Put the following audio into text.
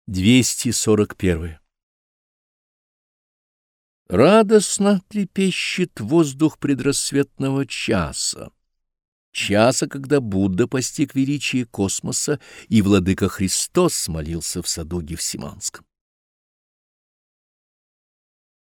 241. Радостно трепещет воздух предрассветного часа, когда Будда постиг величие космоса и владыка Христос молился в саду Гефсиманском.